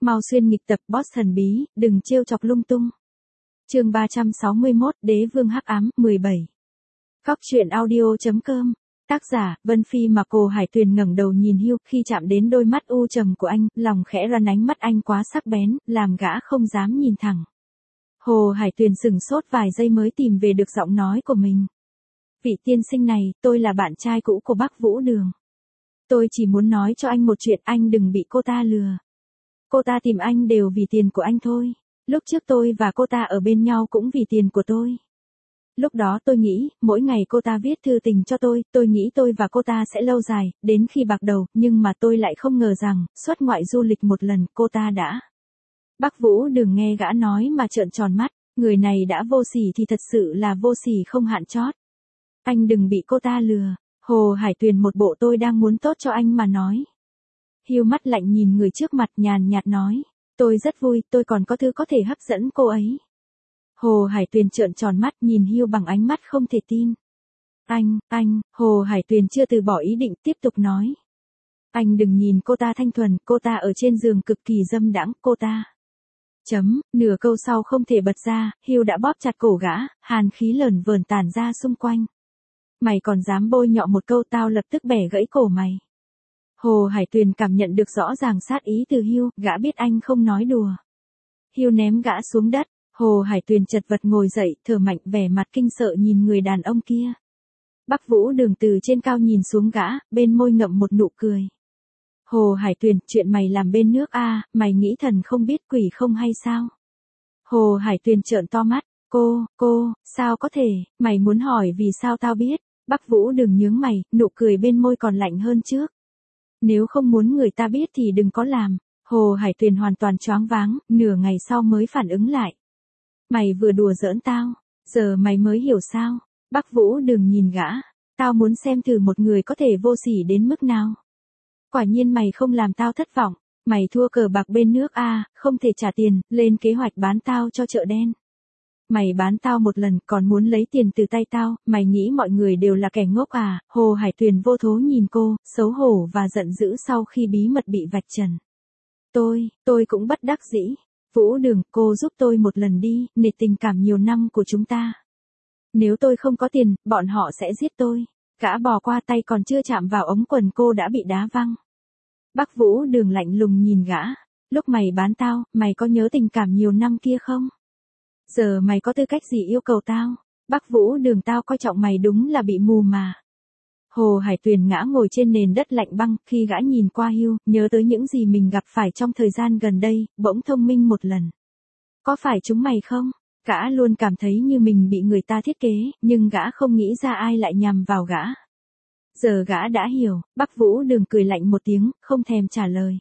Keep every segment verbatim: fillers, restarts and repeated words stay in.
Mau xuyên nghịch tập boss thần bí, đừng trêu chọc lung tung. Chương ba trăm sáu mươi mốt, Đế vương hắc ám, mười bảy. Góc truyện audio.com. Tác giả, Vân Phi. Mà Hồ Hải Tuyền ngẩng đầu nhìn Hugh, khi chạm đến đôi mắt u trầm của anh, lòng khẽ run, ánh mắt anh quá sắc bén, làm gã không dám nhìn thẳng. Hồ Hải Tuyền sững sốt vài giây mới tìm về được giọng nói của mình. Vị tiên sinh này, tôi là bạn trai cũ của Bắc Vũ Đường. Tôi chỉ muốn nói cho anh một chuyện, anh đừng bị cô ta lừa. Cô ta tìm anh đều vì tiền của anh thôi. Lúc trước tôi và cô ta ở bên nhau cũng vì tiền của tôi. Lúc đó tôi nghĩ, mỗi ngày cô ta viết thư tình cho tôi, tôi nghĩ tôi và cô ta sẽ lâu dài, đến khi bạc đầu, nhưng mà tôi lại không ngờ rằng, xuất ngoại du lịch một lần, cô ta đã. Bắc Vũ Đường nghe gã nói mà trợn tròn mắt, người này đã vô sỉ thì thật sự là vô sỉ không hạn chót. Anh đừng bị cô ta lừa. Hồ Hải Tuyền một bộ tôi đang muốn tốt cho anh mà nói. Hiu mắt lạnh nhìn người trước mặt, nhàn nhạt nói, tôi rất vui, tôi còn có thứ có thể hấp dẫn cô ấy. Hồ Hải Tuyền trợn tròn mắt nhìn Hiu bằng ánh mắt không thể tin. Anh, anh, Hồ Hải Tuyền chưa từ bỏ ý định, tiếp tục nói. Anh đừng nhìn cô ta thanh thuần, cô ta ở trên giường cực kỳ dâm đãng, cô ta. Chấm, nửa câu sau không thể bật ra, Hiu đã bóp chặt cổ gã, hàn khí lởn vởn tản ra xung quanh. Mày còn dám bôi nhọ một câu, tao lập tức bẻ gãy cổ mày. Hồ Hải Tuyền cảm nhận được rõ ràng sát ý từ Hiu, gã biết anh không nói đùa. Hiu ném gã xuống đất, Hồ Hải Tuyền chật vật ngồi dậy, thở mạnh, vẻ mặt kinh sợ nhìn người đàn ông kia. Bắc Vũ Đường từ trên cao nhìn xuống gã, bên môi ngậm một nụ cười. Hồ Hải Tuyền, chuyện mày làm bên nước a, mày nghĩ thần không biết quỷ không hay sao? Hồ Hải Tuyền trợn to mắt, cô, cô, sao có thể, mày muốn hỏi vì sao tao biết? Bắc Vũ Đường nhướng mày, nụ cười bên môi còn lạnh hơn trước. Nếu không muốn người ta biết thì đừng có làm. Hồ Hải Tuyền hoàn toàn choáng váng, nửa ngày sau mới phản ứng lại. Mày vừa đùa giỡn tao, giờ mày mới hiểu sao? Bắc Vũ Đường nhìn gã, tao muốn xem thử một người có thể vô sỉ đến mức nào. Quả nhiên mày không làm tao thất vọng, mày thua cờ bạc bên nước a, không thể trả tiền, lên kế hoạch bán tao cho chợ đen. Mày bán tao một lần còn muốn lấy tiền từ tay tao, mày nghĩ mọi người đều là kẻ ngốc à? Hồ Hải Tuyền vô thố nhìn cô, xấu hổ và giận dữ sau khi bí mật bị vạch trần. Tôi, tôi cũng bất đắc dĩ. Vũ Đường, cô giúp tôi một lần đi, nể tình cảm nhiều năm của chúng ta. Nếu tôi không có tiền, bọn họ sẽ giết tôi. Gã bò qua, tay còn chưa chạm vào ống quần cô đã bị đá văng. Bắc Vũ Đường lạnh lùng nhìn gã. Lúc mày bán tao, mày có nhớ tình cảm nhiều năm kia không? Giờ mày có tư cách gì yêu cầu tao? Bắc Vũ Đường, tao coi trọng mày đúng là bị mù mà. Hồ Hải Tuyền ngã ngồi trên nền đất lạnh băng, khi gã nhìn qua Hiu, nhớ tới những gì mình gặp phải trong thời gian gần đây, bỗng thông minh một lần. Có phải chúng mày không? Gã luôn cảm thấy như mình bị người ta thiết kế, nhưng gã không nghĩ ra ai lại nhằm vào gã. Giờ gã đã hiểu, Bắc Vũ Đường cười lạnh một tiếng, không thèm trả lời.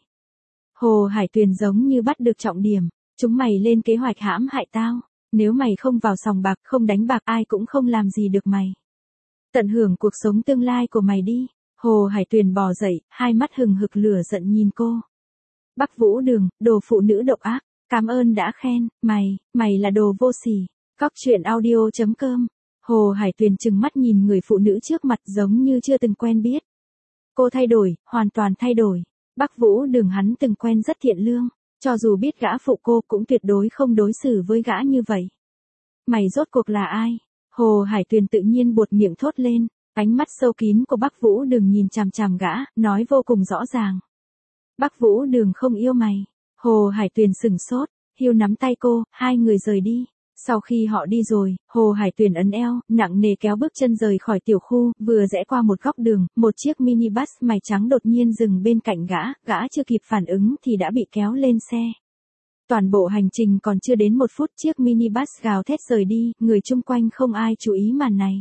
Hồ Hải Tuyền giống như bắt được trọng điểm, chúng mày lên kế hoạch hãm hại tao. Nếu mày không vào sòng bạc, không đánh bạc, ai cũng không làm gì được mày. Tận hưởng cuộc sống tương lai của mày đi. Hồ Hải Tuyền bò dậy, hai mắt hừng hực lửa giận nhìn cô. Bắc Vũ Đường, đồ phụ nữ độc ác, cảm ơn đã khen, mày, mày là đồ vô sỉ. Góc truyện audio.com. Hồ Hải Tuyền trừng mắt nhìn người phụ nữ trước mặt giống như chưa từng quen biết. Cô thay đổi, hoàn toàn thay đổi. Bắc Vũ Đường hắn từng quen rất thiện lương. Cho dù biết gã phụ cô cũng tuyệt đối không đối xử với gã như vậy. Mày rốt cuộc là ai? Hồ Hải Tuyền tự nhiên buột miệng thốt lên, ánh mắt sâu kín của Bắc Vũ Đường nhìn chằm chằm gã, nói vô cùng rõ ràng. Bắc Vũ Đường không yêu mày. Hồ Hải Tuyền sững sốt, Hiu nắm tay cô, hai người rời đi. Sau khi họ đi rồi, Hồ Hải Tuyền ấn eo, nặng nề kéo bước chân rời khỏi tiểu khu, vừa rẽ qua một góc đường, một chiếc minibus màu trắng đột nhiên dừng bên cạnh gã, gã chưa kịp phản ứng thì đã bị kéo lên xe. Toàn bộ hành trình còn chưa đến một phút, chiếc minibus gào thét rời đi, người chung quanh không ai chú ý màn này.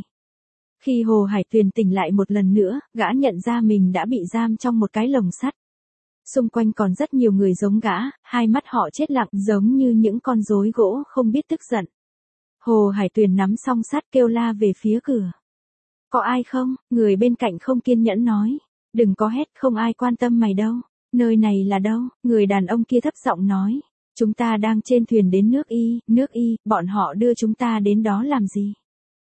Khi Hồ Hải Tuyền tỉnh lại một lần nữa, gã nhận ra mình đã bị giam trong một cái lồng sắt. Xung quanh còn rất nhiều người giống gã, hai mắt họ chết lặng giống như những con rối gỗ không biết tức giận. Hồ Hải Tuyền nắm song sắt kêu la về phía cửa. Có ai không? Người bên cạnh không kiên nhẫn nói. Đừng có hét, không ai quan tâm mày đâu. Nơi này là đâu? Người đàn ông kia thấp giọng nói. Chúng ta đang trên thuyền đến nước Y, nước Y, bọn họ đưa chúng ta đến đó làm gì?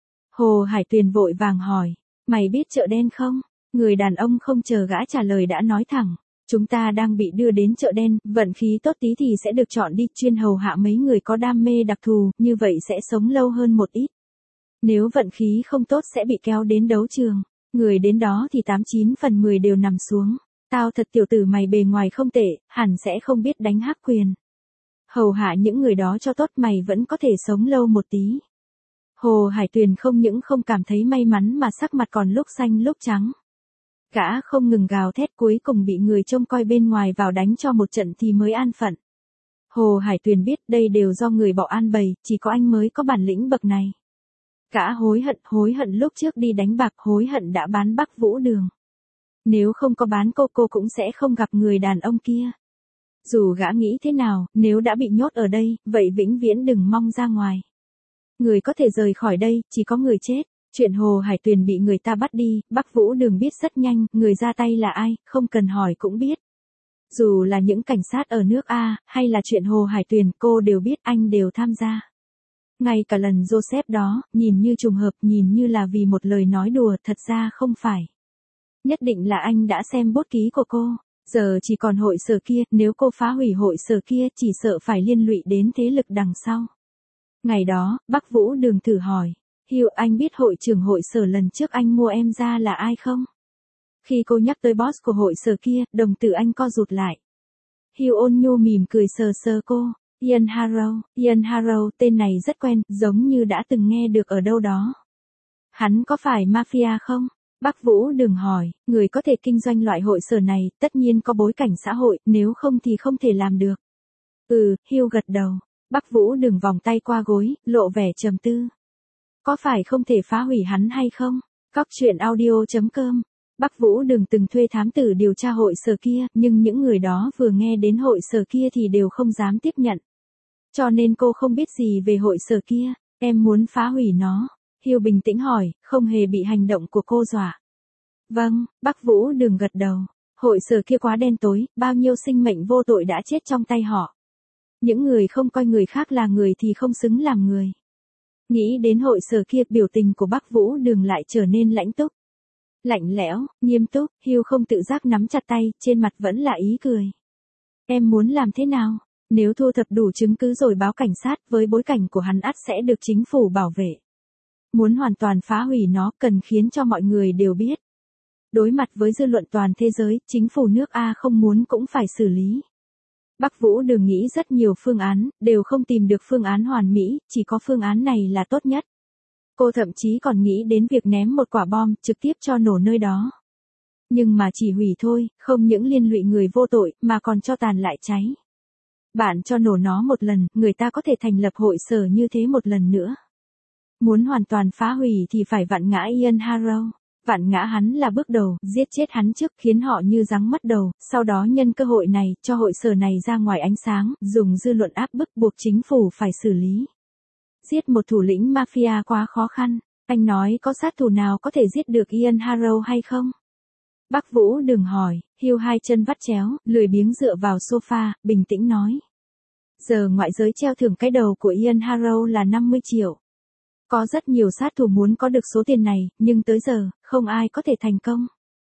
Hồ Hải Tuyền vội vàng hỏi. Mày biết chợ đen không? Người đàn ông không chờ gã trả lời đã nói thẳng. Chúng ta đang bị đưa đến chợ đen, vận khí tốt tí thì sẽ được chọn đi chuyên hầu hạ mấy người có đam mê đặc thù, như vậy sẽ sống lâu hơn một ít. Nếu vận khí không tốt sẽ bị kéo đến đấu trường, người đến đó thì tám chín phần mười đều nằm xuống. Tao thật tiểu tử mày bề ngoài không tệ, hẳn sẽ không biết đánh hắc quyền. Hầu hạ những người đó cho tốt mày vẫn có thể sống lâu một tí. Hồ Hải Tuyền không những không cảm thấy may mắn mà sắc mặt còn lúc xanh lúc trắng. Gã không ngừng gào thét cuối cùng bị người trông coi bên ngoài vào đánh cho một trận thì mới an phận. Hồ Hải Tuyền biết đây đều do người bỏ an bày, chỉ có anh mới có bản lĩnh bậc này. Gã hối hận, hối hận lúc trước đi đánh bạc, hối hận đã bán Bắc Vũ Đường. Nếu không có bán cô cô cũng sẽ không gặp người đàn ông kia. Dù gã nghĩ thế nào, nếu đã bị nhốt ở đây, vậy vĩnh viễn đừng mong ra ngoài. Người có thể rời khỏi đây, chỉ có người chết. Chuyện Hồ Hải Tuyền bị người ta bắt đi, Bắc Vũ Đường biết rất nhanh, người ra tay là ai, không cần hỏi cũng biết. Dù là những cảnh sát ở nước A, hay là chuyện Hồ Hải Tuyền, cô đều biết, anh đều tham gia. Ngay cả lần Joseph đó, nhìn như trùng hợp, nhìn như là vì một lời nói đùa, thật ra không phải. Nhất định là anh đã xem bút ký của cô. Giờ chỉ còn hội sở kia, nếu cô phá hủy hội sở kia, chỉ sợ phải liên lụy đến thế lực đằng sau. Ngày đó, Bắc Vũ Đường thử hỏi. Hiêu, anh biết hội trưởng hội sở lần trước anh mua em ra là ai không? Khi cô nhắc tới boss của hội sở kia, đồng tử anh co rụt lại. Hiêu ôn nhu mỉm cười sờ sờ cô. Ian Harrow, Ian Harrow, tên này rất quen, giống như đã từng nghe được ở đâu đó. Hắn có phải mafia không? Bắc Vũ Đường hỏi, người có thể kinh doanh loại hội sở này, tất nhiên có bối cảnh xã hội, nếu không thì không thể làm được. Ừ, Hiêu gật đầu. Bắc Vũ Đường vòng tay qua gối, lộ vẻ trầm tư. Có phải không thể phá hủy hắn hay không? Cóc truyện audio chấm com. Bắc Vũ Đường từng thuê thám tử điều tra hội sở kia, nhưng những người đó vừa nghe đến hội sở kia thì đều không dám tiếp nhận. Cho nên cô không biết gì về hội sở kia, em muốn phá hủy nó. Hiêu bình tĩnh hỏi, không hề bị hành động của cô dọa. Vâng, Bắc Vũ Đường gật đầu. Hội sở kia quá đen tối, bao nhiêu sinh mệnh vô tội đã chết trong tay họ. Những người không coi người khác là người thì không xứng làm người. Nghĩ đến hội sở kia, biểu tình của Bắc Vũ Đường lại trở nên lãnh túc. Lạnh lẽo, nghiêm túc, Hiêu không tự giác nắm chặt tay, trên mặt vẫn là ý cười. Em muốn làm thế nào? Nếu thu thập đủ chứng cứ rồi báo cảnh sát, với bối cảnh của hắn ắt sẽ được chính phủ bảo vệ. Muốn hoàn toàn phá hủy nó, cần khiến cho mọi người đều biết. Đối mặt với dư luận toàn thế giới, chính phủ nước A không muốn cũng phải xử lý. Bắc Vũ Đường nghĩ rất nhiều phương án, đều không tìm được phương án hoàn mỹ, chỉ có phương án này là tốt nhất. Cô thậm chí còn nghĩ đến việc ném một quả bom, trực tiếp cho nổ nơi đó. Nhưng mà chỉ hủy thôi, không những liên lụy người vô tội, mà còn cho tàn lại cháy. Bạn cho nổ nó một lần, người ta có thể thành lập hội sở như thế một lần nữa. Muốn hoàn toàn phá hủy thì phải vặn ngã Ian Harrow. Vặn ngã hắn là bước đầu, giết chết hắn trước khiến họ như rắn mất đầu, sau đó nhân cơ hội này, cho hội sở này ra ngoài ánh sáng, dùng dư luận áp bức buộc chính phủ phải xử lý. Giết một thủ lĩnh mafia quá khó khăn, anh nói có sát thủ nào có thể giết được Ian Harrow hay không? Bắc Vũ Đường hỏi, Hiêu hai chân vắt chéo, lười biếng dựa vào sofa, bình tĩnh nói. Giờ ngoại giới treo thưởng cái đầu của Ian Harrow là năm mươi triệu. Có rất nhiều sát thủ muốn có được số tiền này, nhưng tới giờ, không ai có thể thành công.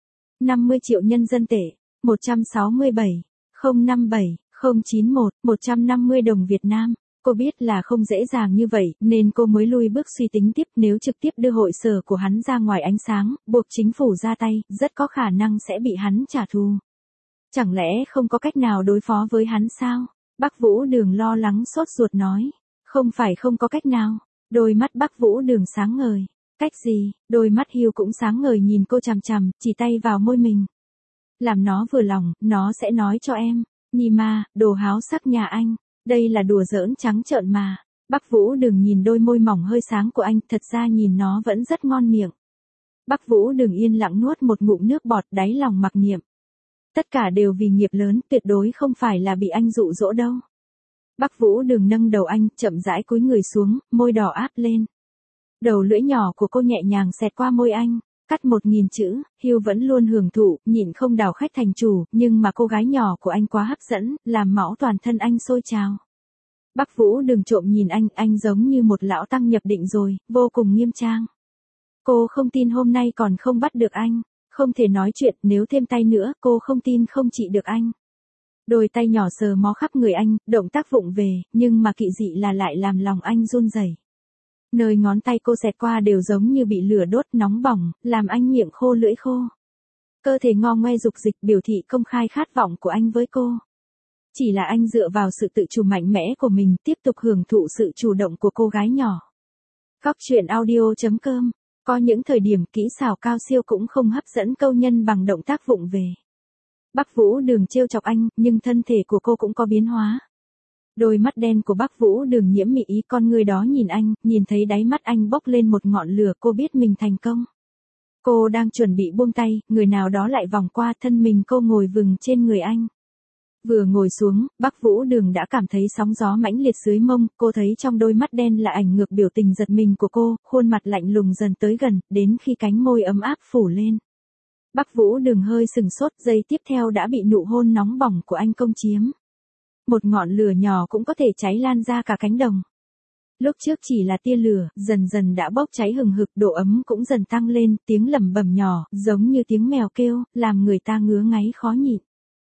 năm mươi triệu nhân dân tệ, một trăm sáu mươi bảy, không năm bảy, không chín một, một trăm năm mươi đồng Việt Nam. Cô biết là không dễ dàng như vậy, nên cô mới lui bước suy tính tiếp, nếu trực tiếp đưa hội sở của hắn ra ngoài ánh sáng, buộc chính phủ ra tay, rất có khả năng sẽ bị hắn trả thù. Chẳng lẽ không có cách nào đối phó với hắn sao? Bắc Vũ Đường lo lắng sốt ruột nói. Không phải không có cách nào. Đôi mắt Bắc Vũ Đường sáng ngời. Cách gì? Đôi mắt Hiêu cũng sáng ngời nhìn cô chằm chằm, chỉ tay vào môi mình. Làm nó vừa lòng, nó sẽ nói cho em. Nima, đồ háo sắc nhà anh. Đây là đùa giỡn trắng trợn mà. Bắc Vũ Đường nhìn đôi môi mỏng hơi sáng của anh, thật ra nhìn nó vẫn rất ngon miệng. Bắc Vũ Đường yên lặng nuốt một ngụm nước bọt, đáy lòng mặc niệm. Tất cả đều vì nghiệp lớn, tuyệt đối không phải là bị anh dụ dỗ đâu. Bắc Vũ Đường nâng đầu anh, chậm rãi cúi người xuống, môi đỏ áp lên. Đầu lưỡi nhỏ của cô nhẹ nhàng xẹt qua môi anh, cắt một nghìn chữ, Hiêu vẫn luôn hưởng thụ, nhịn không đảo khách thành chủ, nhưng mà cô gái nhỏ của anh quá hấp dẫn, làm máu toàn thân anh sôi trào. Bắc Vũ Đường trộm nhìn anh, anh giống như một lão tăng nhập định rồi, vô cùng nghiêm trang. Cô không tin hôm nay còn không bắt được anh. Không thể nói chuyện, nếu thêm tay nữa, cô không tin không trị được anh. Đôi tay nhỏ sờ mó khắp người anh, động tác vụng về, nhưng mà kỵ dị là lại làm lòng anh run rẩy. Nơi ngón tay cô xẹt qua đều giống như bị lửa đốt nóng bỏng, làm anh miệng khô lưỡi khô. Cơ thể ngo ngoe dục dịch biểu thị công khai khát vọng của anh với cô. Chỉ là anh dựa vào sự tự chủ mạnh mẽ của mình tiếp tục hưởng thụ sự chủ động của cô gái nhỏ. Góc truyện audio chấm com. Có những thời điểm kỹ xảo cao siêu cũng không hấp dẫn câu nhân bằng động tác vụng về. Bắc Vũ Đường trêu chọc anh, nhưng thân thể của cô cũng có biến hóa. Đôi mắt đen của Bắc Vũ Đường nhiễm mị ý, con người đó nhìn anh, nhìn thấy đáy mắt anh bốc lên một ngọn lửa, cô biết mình thành công. Cô đang chuẩn bị buông tay, người nào đó lại vòng qua, thân mình cô ngồi vừng trên người anh. Vừa ngồi xuống, Bắc Vũ Đường đã cảm thấy sóng gió mãnh liệt dưới mông, cô thấy trong đôi mắt đen là ảnh ngược biểu tình giật mình của cô, khuôn mặt lạnh lùng dần tới gần, đến khi cánh môi ấm áp phủ lên. Bắc Vũ Đường hơi sừng sốt, giây tiếp theo đã bị nụ hôn nóng bỏng của anh công chiếm. Một ngọn lửa nhỏ cũng có thể cháy lan ra cả cánh đồng. Lúc trước chỉ là tia lửa, dần dần đã bốc cháy hừng hực, độ ấm cũng dần tăng lên, tiếng lẩm bẩm nhỏ, giống như tiếng mèo kêu, làm người ta ngứa ngáy khó nhịn.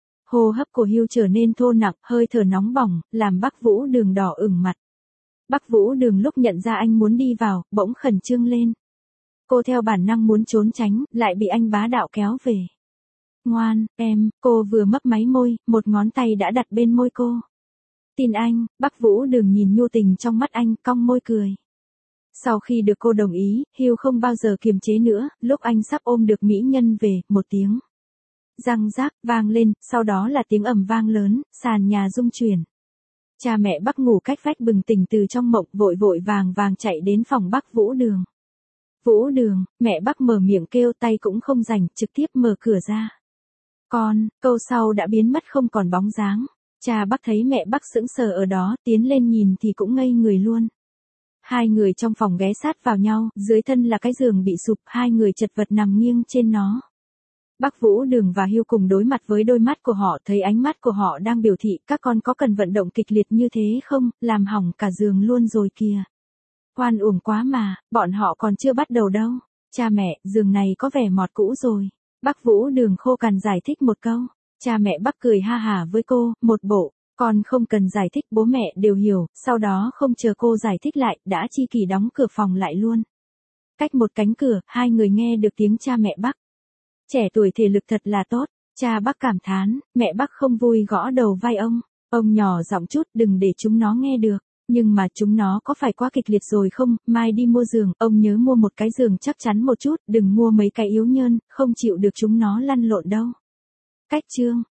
Hô hấp của Hưu trở nên thô nặng, hơi thở nóng bỏng, làm Bắc Vũ Đường đỏ ửng mặt. Bắc Vũ Đường lúc nhận ra anh muốn đi vào, bỗng khẩn trương lên. Cô theo bản năng muốn trốn tránh, lại bị anh bá đạo kéo về. Ngoan, em, cô vừa mấp máy môi, một ngón tay đã đặt bên môi cô. Tin anh, Bắc Vũ Đường nhìn nhu tình trong mắt anh, cong môi cười. Sau khi được cô đồng ý, Hưu không bao giờ kiềm chế nữa, lúc anh sắp ôm được mỹ nhân về, một tiếng răng rác vang lên, sau đó là tiếng ầm vang lớn, sàn nhà rung chuyển. Cha mẹ Bắc ngủ cách vách bừng tỉnh từ trong mộng, vội vội vàng vàng chạy đến phòng Bắc Vũ Đường. Vũ Đường, mẹ Bắc mở miệng kêu, tay cũng không rảnh, trực tiếp mở cửa ra. Con, câu sau đã biến mất không còn bóng dáng. Cha Bắc thấy mẹ Bắc sững sờ ở đó, tiến lên nhìn thì cũng ngây người luôn. Hai người trong phòng ghé sát vào nhau, dưới thân là cái giường bị sụp, hai người chật vật nằm nghiêng trên nó. Bắc Vũ Đường và Hưu cùng đối mặt với đôi mắt của họ, thấy ánh mắt của họ đang biểu thị các con có cần vận động kịch liệt như thế không, làm hỏng cả giường luôn rồi kìa. Oan uổng quá mà, bọn họ còn chưa bắt đầu đâu. Cha mẹ, giường này có vẻ mọt cũ rồi. Bắc Vũ Đường khô cằn giải thích một câu. Cha mẹ Bắc cười ha hả với cô, một bộ, con không cần giải thích, bố mẹ đều hiểu, sau đó không chờ cô giải thích lại, đã chi kỷ đóng cửa phòng lại luôn. Cách một cánh cửa, hai người nghe được tiếng cha mẹ Bắc. Trẻ tuổi thể lực thật là tốt, cha Bắc cảm thán, mẹ Bắc không vui gõ đầu vai ông. Ông nhỏ giọng chút, đừng để chúng nó nghe được. Nhưng mà chúng nó có phải quá kịch liệt rồi không, mai đi mua giường, ông nhớ mua một cái giường chắc chắn một chút, đừng mua mấy cái yếu nhơn, không chịu được chúng nó lăn lộn đâu. Cách chương